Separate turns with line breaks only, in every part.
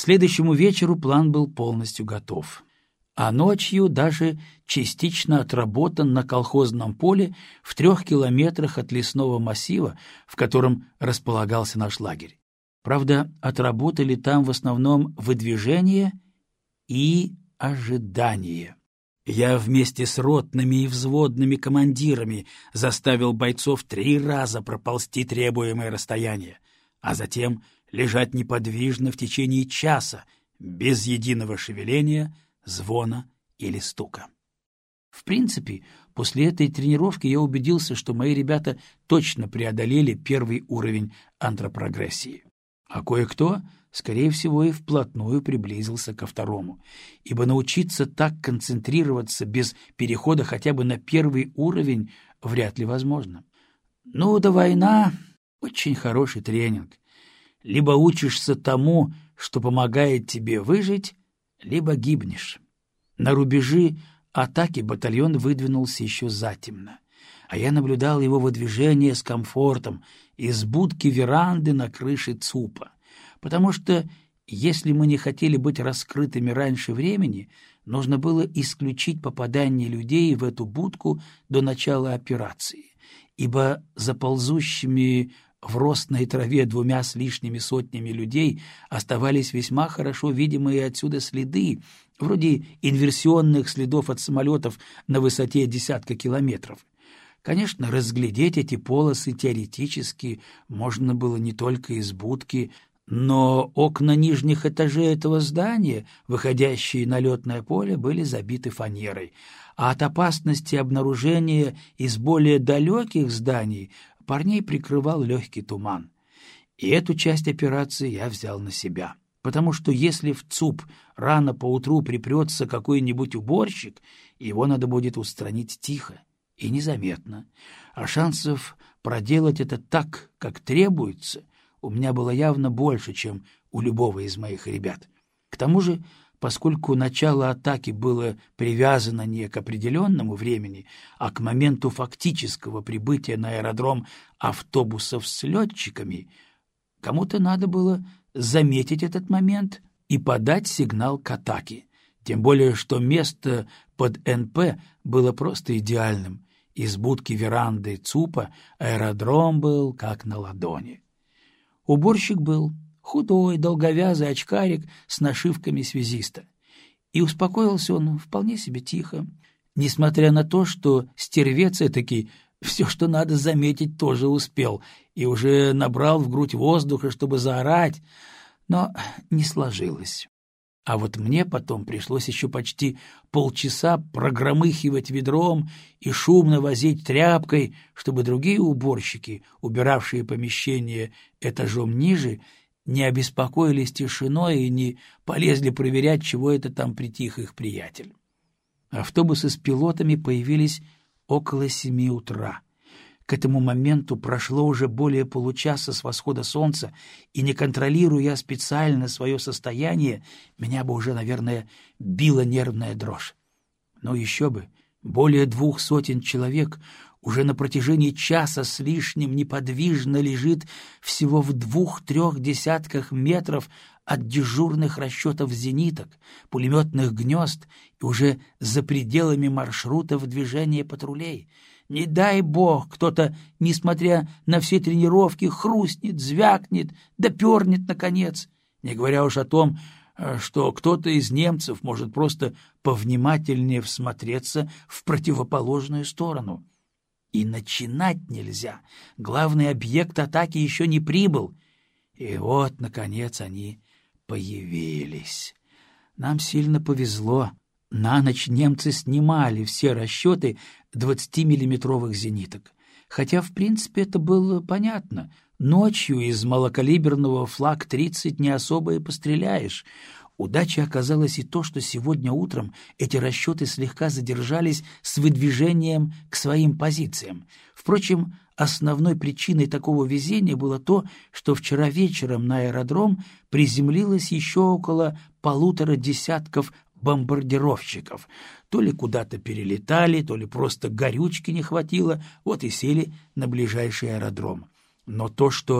следующему вечеру план был полностью готов, а ночью даже частично отработан на колхозном поле в 3 километрах от лесного массива, в котором располагался наш лагерь. Правда, отработали там в основном выдвижение и ожидание. Я вместе с ротными и взводными командирами заставил бойцов 3 раза проползти требуемое расстояние, а затем лежать неподвижно в течение часа, без единого шевеления, звона или стука. В принципе, после этой тренировки я убедился, что мои ребята точно преодолели первый уровень антропрогрессии. А кое-кто, скорее всего, и вплотную приблизился ко второму, ибо научиться так концентрироваться без перехода хотя бы на первый уровень вряд ли возможно. Ну да война — очень хороший тренинг. Либо учишься тому, что помогает тебе выжить, либо гибнешь. На рубежи атаки батальон выдвинулся еще затемно, а я наблюдал его выдвижение с комфортом из будки веранды на крыше ЦУПа, потому что, если мы не хотели быть раскрытыми раньше времени, нужно было исключить попадание людей в эту будку до начала операции, ибо за ползущими в росной траве 2 с лишними сотнями людей оставались весьма хорошо видимые отсюда следы, вроде инверсионных следов от самолетов на высоте десятка километров. Конечно, разглядеть эти полосы теоретически можно было не только из будки, но окна нижних этажей этого здания, выходящие на летное поле, были забиты фанерой, а от опасности обнаружения из более далеких зданий парней прикрывал легкий туман. И эту часть операции я взял на себя, потому что если в ЦУП рано поутру припрется какой-нибудь уборщик, его надо будет устранить тихо и незаметно, а шансов проделать это так, как требуется, у меня было явно больше, чем у любого из моих ребят. К тому же, поскольку начало атаки было привязано не к определенному времени, а к моменту фактического прибытия на аэродром автобусов с летчиками, кому-то надо было заметить этот момент и подать сигнал к атаке. Тем более, что место под НП было просто идеальным. Из будки веранды ЦУПа аэродром был как на ладони. Уборщик был худой, долговязый очкарик с нашивками связиста. И успокоился он вполне себе тихо, несмотря на то, что стервец этакий все, что надо заметить, тоже успел и уже набрал в грудь воздуха, чтобы заорать, но не сложилось. А вот мне потом пришлось еще почти полчаса прогромыхивать ведром и шумно возить тряпкой, чтобы другие уборщики, убиравшие помещение этажом ниже, не обеспокоились тишиной и не полезли проверять, чего это там притих их приятель. Автобусы с пилотами появились около 7 утра. К этому моменту прошло уже более получаса с восхода солнца, и, не контролируя я специально свое состояние, меня бы уже, наверное, била нервная дрожь. Но еще бы, более 200 человек уже на протяжении часа с лишним неподвижно лежит всего в 2-3 десятках метров от дежурных расчетов зениток, пулеметных гнезд и уже за пределами маршрутов движения патрулей. Не дай бог, кто-то, несмотря на все тренировки, хрустнет, звякнет, допернет, наконец. Не говоря уж о том, что кто-то из немцев может просто повнимательнее всмотреться в противоположную сторону. И начинать нельзя. Главный объект атаки еще не прибыл. И вот, наконец, они появились. Нам сильно повезло. На ночь немцы снимали все расчеты 20-миллиметровых зениток. Хотя, в принципе, это было понятно. Ночью из малокалиберного ФЛАГ-30 не особо и постреляешь. Удачей оказалось и то, что сегодня утром эти расчеты слегка задержались с выдвижением к своим позициям. Впрочем, основной причиной такого везения было то, что вчера вечером на аэродром приземлилось еще около 1,5 десятков бомбардировщиков. То ли куда-то перелетали, то ли просто горючки не хватило, вот и сели на ближайший аэродром. Но то, что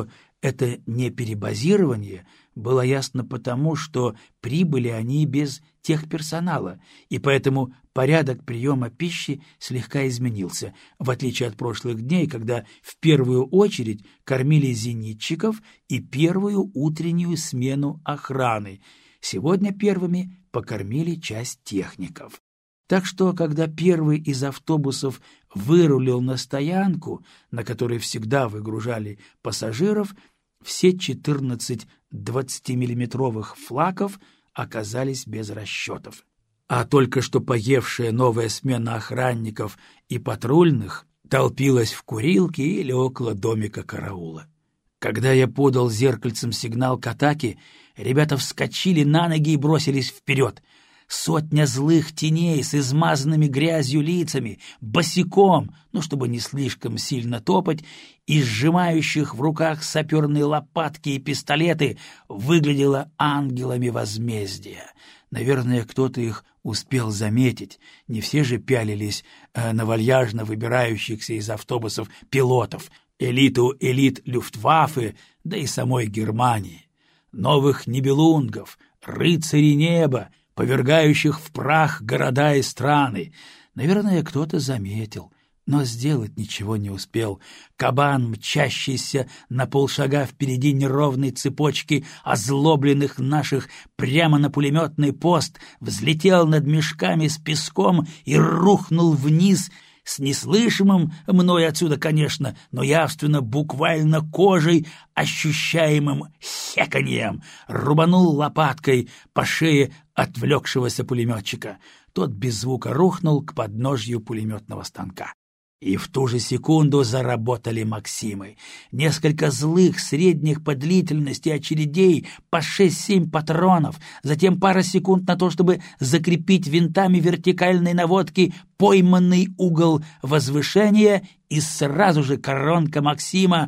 Это не перебазирование было ясно потому, что прибыли они без техперсонала, и поэтому порядок приема пищи слегка изменился, в отличие от прошлых дней, когда в первую очередь кормили зенитчиков и первую утреннюю смену охраны. Сегодня первыми покормили часть техников. Так что, когда первый из автобусов вырулил на стоянку, на которой всегда выгружали пассажиров, все 14 20-миллиметровых флаков оказались без расчетов. А только что поевшая новая смена охранников и патрульных толпилась в курилке или около домика караула. Когда я подал зеркальцем сигнал к атаке, ребята вскочили на ноги и бросились вперед. Сотня злых теней с измазанными грязью лицами, босиком, чтобы не слишком сильно топать, и сжимающих в руках саперные лопатки и пистолеты, выглядела ангелами возмездия. Наверное, кто-то их успел заметить, не все же пялились на вальяжно выбирающихся из автобусов пилотов, элиту элит Люфтваффе, да и самой Германии. Новых нибелунгов, рыцарей неба, повергающих в прах города и страны. Наверное, кто-то заметил, но сделать ничего не успел. Кабан, мчащийся на полшага впереди неровной цепочки озлобленных наших прямо на пулеметный пост, взлетел над мешками с песком и рухнул вниз с неслышимым мной отсюда, конечно, но явственно буквально кожей ощущаемым хеканьем, рубанул лопаткой по шее отвлекшегося пулеметчика. Тот без звука рухнул к подножью пулеметного станка. И в ту же секунду заработали Максимы. Несколько злых средних по длительности очередей по 6-7 патронов, затем пара секунд на то, чтобы закрепить винтами вертикальной наводки пойманный угол возвышения, и сразу же коронка Максима,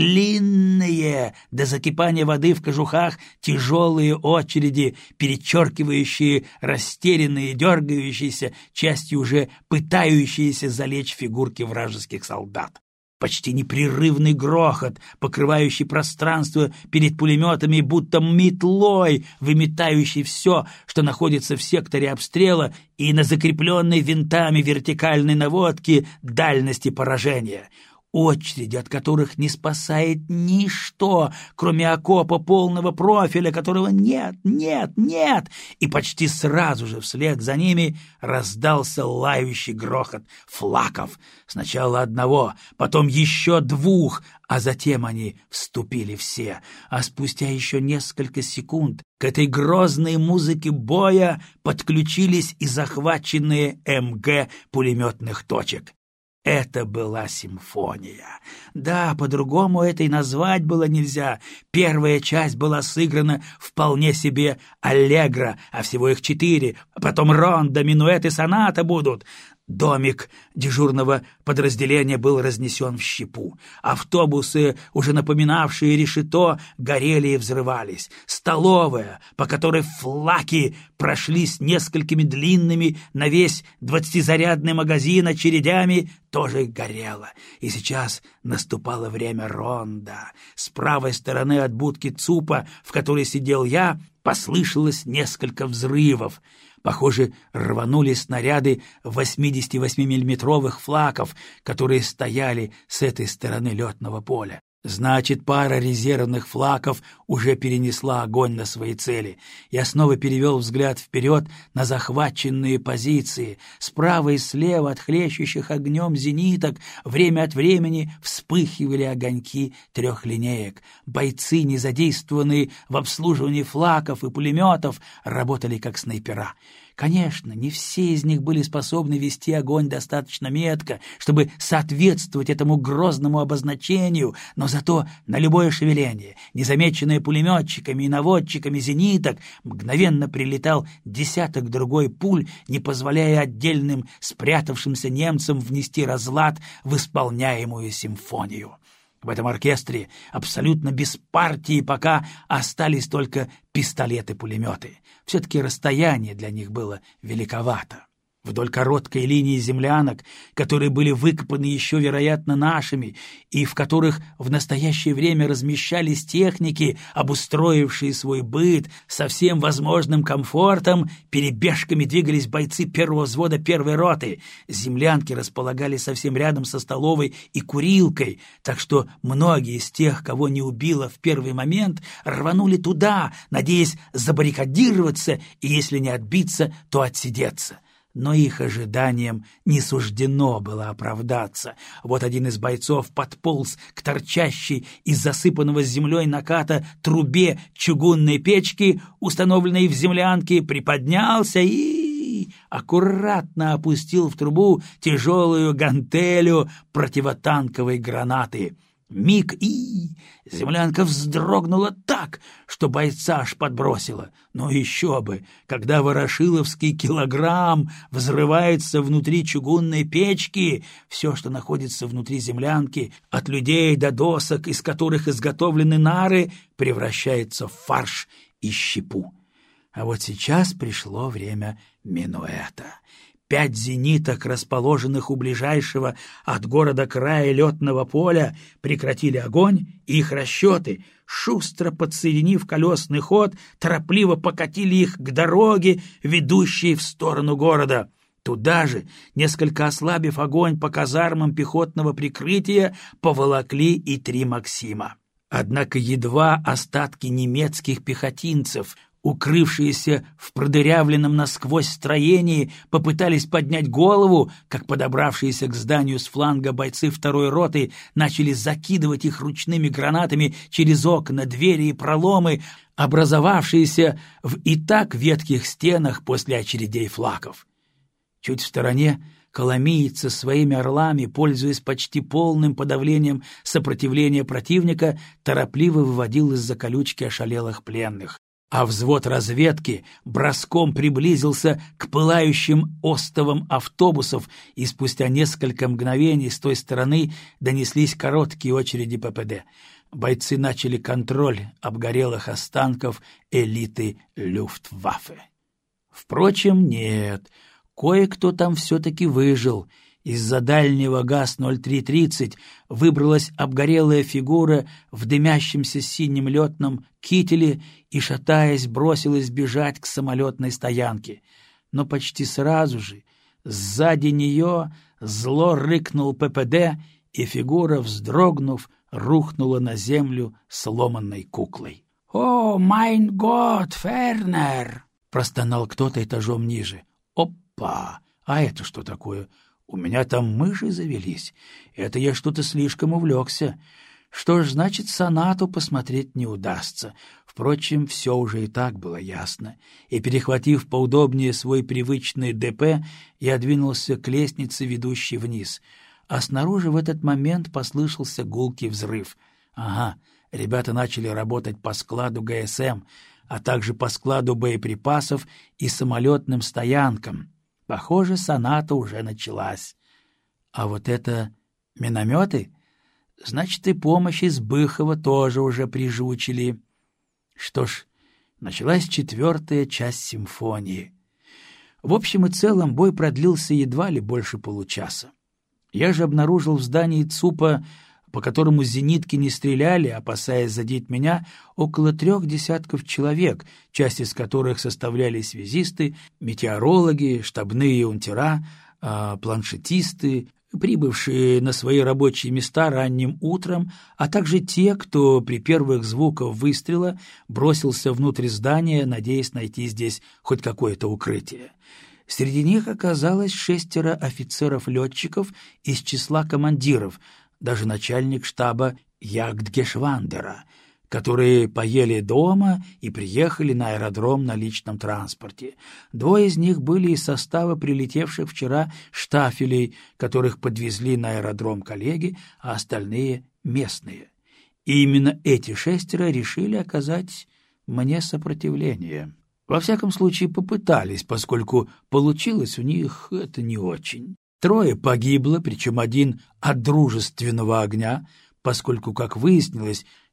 длинные до закипания воды в кожухах, тяжелые очереди, перечеркивающие растерянные, дергающиеся, частью уже пытающиеся залечь фигурки вражеских солдат. Почти непрерывный грохот, покрывающий пространство перед пулеметами, будто метлой, выметающий все, что находится в секторе обстрела и на закрепленной винтами вертикальной наводке дальности поражения. Очереди, от которых не спасает ничто, кроме окопа полного профиля, которого нет, и почти сразу же вслед за ними раздался лающий грохот флаков. Сначала одного, потом еще двух, а затем они вступили все, а спустя еще несколько секунд к этой грозной музыке боя подключились и захваченные МГ пулеметных точек. Это была симфония. Да, по-другому это и назвать было нельзя. Первая часть была сыграна вполне себе аллегро, а всего их 4, а потом рондо, минуэт и соната будут. Домик дежурного подразделения был разнесен в щепу. Автобусы, уже напоминавшие решето, горели и взрывались. Столовая, по которой флаки прошлись несколькими длинными на весь 20-зарядный магазин очередями, тоже горела. И сейчас наступало время ронда. С правой стороны от будки ЦУПа, в которой сидел я, послышалось несколько взрывов. Похоже, рванули снаряды 88-миллиметровых флаков, которые стояли с этой стороны летного поля. Значит, пара резервных флаков уже перенесла огонь на свои цели. Я снова перевел взгляд вперед на захваченные позиции. Справа и слева от хлещущих огнем зениток время от времени вспыхивали огоньки трехлинеек. Бойцы, не задействованные в обслуживании флаков и пулеметов, работали как снайпера. Конечно, не все из них были способны вести огонь достаточно метко, чтобы соответствовать этому грозному обозначению, но зато на любое шевеление, незамеченное пулеметчиками и наводчиками зениток, мгновенно прилетал десяток-другой пуль, не позволяя отдельным спрятавшимся немцам внести разлад в исполняемую симфонию. В этом оркестре абсолютно без партии пока остались только пистолеты-пулеметы. Все-таки расстояние для них было великовато. вдоль короткой линии землянок, которые были выкопаны еще, вероятно, нашими, и в которых в настоящее время размещались техники, обустроившие свой быт со всем возможным комфортом, перебежками двигались бойцы первого взвода первой роты. Землянки располагались совсем рядом со столовой и курилкой, так что многие из тех, кого не убило в первый момент, рванули туда, надеясь забаррикадироваться и, если не отбиться, то отсидеться. Но их ожиданиям не суждено было оправдаться. Вот один из бойцов подполз к торчащей из засыпанного землей наката трубе чугунной печки, установленной в землянке, приподнялся и аккуратно опустил в трубу тяжелую гантелю противотанковой гранаты. Миг, и землянка вздрогнула так, что бойца аж подбросила. Но еще бы, когда ворошиловский килограмм взрывается внутри чугунной печки, все, что находится внутри землянки, от людей до досок, из которых изготовлены нары, превращается в фарш и щепу. А вот сейчас пришло время минуэта. 5 зениток, расположенных у ближайшего от города края летного поля, прекратили огонь, и их расчеты, шустро подсоединив колесный ход, торопливо покатили их к дороге, ведущей в сторону города. Туда же, несколько ослабив огонь по казармам пехотного прикрытия, поволокли и 3 «Максима». Однако едва остатки немецких пехотинцев, укрывшиеся в продырявленном насквозь строении, попытались поднять голову, как подобравшиеся к зданию с фланга бойцы второй роты начали закидывать их ручными гранатами через окна, двери и проломы, образовавшиеся в и так ветхих стенах после очередей флаков. Чуть в стороне коломиец со своими орлами, пользуясь почти полным подавлением сопротивления противника, торопливо выводил из-за колючки ошалелых пленных. А взвод разведки броском приблизился к пылающим остовам автобусов, и спустя несколько мгновений с той стороны донеслись короткие очереди ППД. Бойцы начали контроль обгорелых останков элиты Люфтваффе. Впрочем, нет, кое-кто там все-таки выжил. Из-за дальнего ГАЗ-0330 выбралась обгорелая фигура в дымящемся синем летном кителе и, шатаясь, бросилась бежать к самолетной стоянке. Но почти сразу же сзади нее зло рыкнул ППД, и фигура, вздрогнув, рухнула на землю сломанной куклой. «О, майн гот, Фернер!» — простонал кто-то этажом ниже. «Опа! А это что такое? У меня там мыши завелись. Это я что-то слишком увлекся. Что ж, значит, сонату посмотреть не удастся. Впрочем, все уже и так было ясно. И, перехватив поудобнее свой привычный ДП, я двинулся к лестнице, ведущей вниз. А снаружи в этот момент послышался гулкий взрыв. Ага, ребята начали работать по складу ГСМ, а также по складу боеприпасов и самолетным стоянкам. Похоже, соната уже началась. А вот это минометы? Значит, и помощь из Быхова тоже уже прижучили. Что ж, началась 4-я часть симфонии. В общем и целом бой продлился едва ли больше получаса. Я же обнаружил в здании ЦУПа, по которому зенитки не стреляли, опасаясь задеть меня, около 3 десятков человек, часть из которых составляли связисты, метеорологи, штабные унтера, планшетисты, прибывшие на свои рабочие места ранним утром, а также те, кто при первых звуках выстрела бросился внутрь здания, надеясь найти здесь хоть какое-то укрытие. Среди них оказалось 6 офицеров-летчиков из числа командиров, даже начальник штаба Ягдгешвандера, которые поели дома и приехали на аэродром на личном транспорте. 2 из них были из состава прилетевших вчера штафелей, которых подвезли на аэродром коллеги, а остальные — местные. И именно эти 6 решили оказать мне сопротивление. Во всяком случае, попытались, поскольку получилось у них это не очень. 3 погибло, причем 1 от дружественного огня, поскольку, как выяснилось,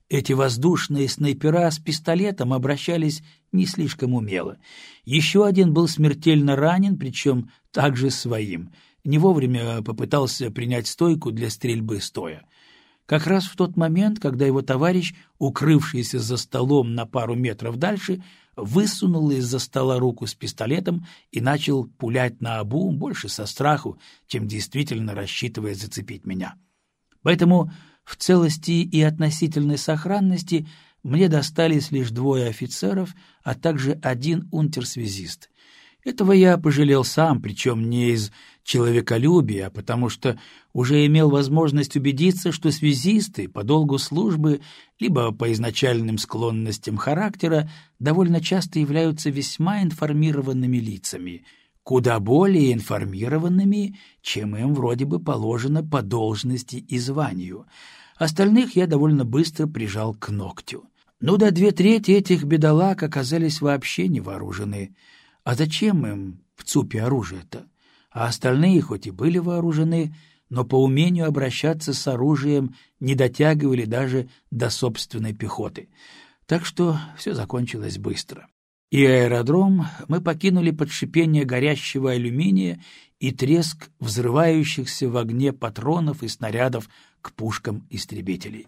Эти воздушные снайпера с пистолетом обращались не слишком умело. Еще один был смертельно ранен, причем также своим. Не вовремя попытался принять стойку для стрельбы стоя. Как раз в тот момент, когда его товарищ, укрывшийся за столом на пару метров дальше, высунул из-за стола руку с пистолетом и начал пулять наобум, больше со страху, чем действительно рассчитывая зацепить меня. Поэтому в целости и относительной сохранности мне достались лишь 2 офицеров, а также 1 унтер-связист. Этого я пожалел сам, причем не из человеколюбия, а потому что уже имел возможность убедиться, что связисты по долгу службы либо по изначальным склонностям характера довольно часто являются весьма информированными лицами, куда более информированными, чем им вроде бы положено по должности и званию. Остальных я довольно быстро прижал к ногтю. Ну да 2/3 этих бедолаг оказались вообще не вооружены. А зачем им в ЦУПе оружие-то? А остальные хоть и были вооружены, но по умению обращаться с оружием не дотягивали даже до собственной пехоты. Так что все закончилось быстро. И аэродром мы покинули под шипение горящего алюминия и треск взрывающихся в огне патронов и снарядов к пушкам истребителей.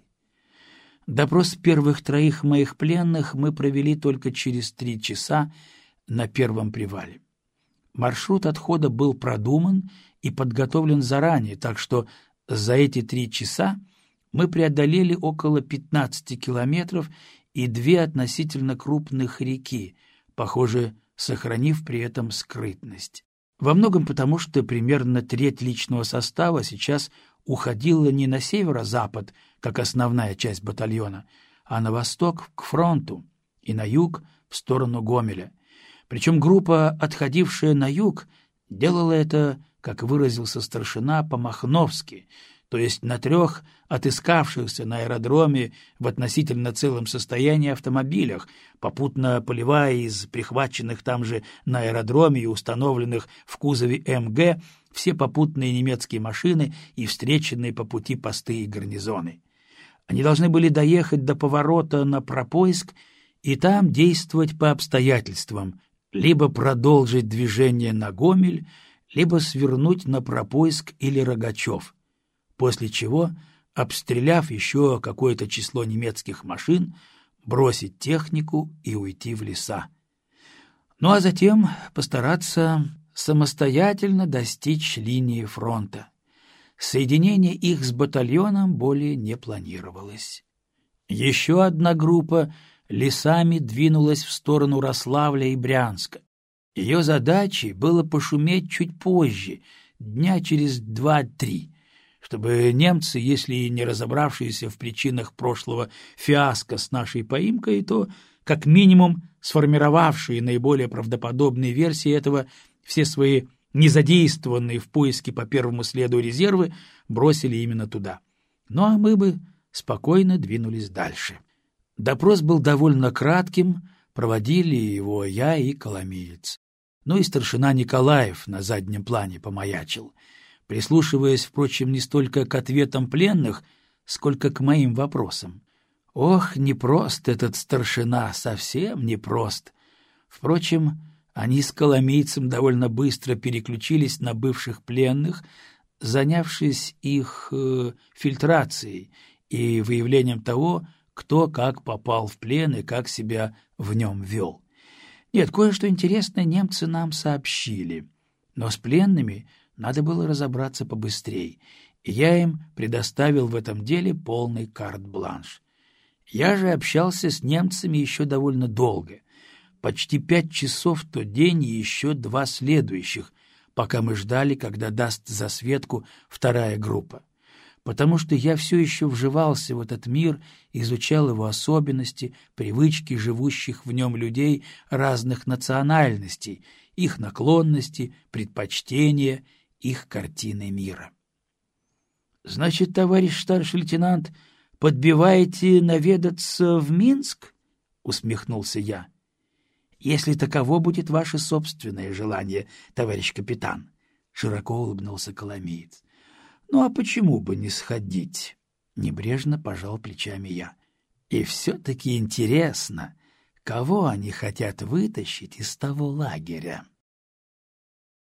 Допрос первых 3 моих пленных мы провели только через 3 часа на первом привале. Маршрут отхода был продуман и подготовлен заранее, так что за эти 3 часа мы преодолели около 15 километров и 2 относительно крупных реки, похоже, сохранив при этом скрытность. Во многом потому, что примерно 1/3 личного состава сейчас уходила не на северо-запад, как основная часть батальона, а на восток к фронту и на юг в сторону Гомеля. Причем группа, отходившая на юг, делала это, как выразился старшина, по-махновски, то есть на 3 отыскавшихся на аэродроме в относительно целом состоянии автомобилях, попутно поливая из прихваченных там же на аэродроме и установленных в кузове МГ все попутные немецкие машины и встреченные по пути посты и гарнизоны. Они должны были доехать до поворота на Пропойск и там действовать по обстоятельствам, либо продолжить движение на Гомель, либо свернуть на Пропойск или Рогачев, после чего, обстреляв еще какое-то число немецких машин, бросить технику и уйти в леса. Ну а затем постараться самостоятельно достичь линии фронта. Соединение их с батальоном более не планировалось. Еще одна группа лесами двинулась в сторону Рославля и Брянска. Ее задачей было пошуметь чуть позже, дня через 2-3, чтобы немцы, если не разобравшиеся в причинах прошлого фиаско с нашей поимкой, то, как минимум, сформировавшие наиболее правдоподобные версии этого, все свои незадействованные в поиске по первому следу резервы бросили именно туда. Ну а мы бы спокойно двинулись дальше. Допрос был довольно кратким, проводили его я и Коломиец. Ну и старшина Николаев на заднем плане помаячил, прислушиваясь, впрочем, не столько к ответам пленных, сколько к моим вопросам. Ох, непрост этот старшина, совсем непрост. Впрочем, они с Коломийцем довольно быстро переключились на бывших пленных, занявшись их фильтрацией и выявлением того, кто как попал в плен и как себя в нем вел. Нет, кое-что интересное немцы нам сообщили, но с пленными надо было разобраться побыстрее, и я им предоставил в этом деле полный карт-бланш. Я же общался с немцами еще довольно долго, почти 5 часов в тот день и еще 2 следующих, пока мы ждали, когда даст засветку 2-я группа. Потому что я все еще вживался в этот мир, изучал его особенности, привычки живущих в нем людей разных национальностей, их наклонности, предпочтения, их картины мира. — Значит, товарищ старший лейтенант, подбиваете наведаться в Минск? — усмехнулся я. — Если таково будет ваше собственное желание, товарищ капитан, — широко улыбнулся Коломиец. — Ну а почему бы не сходить? — небрежно пожал плечами я. — И все-таки интересно, кого они хотят вытащить из того лагеря.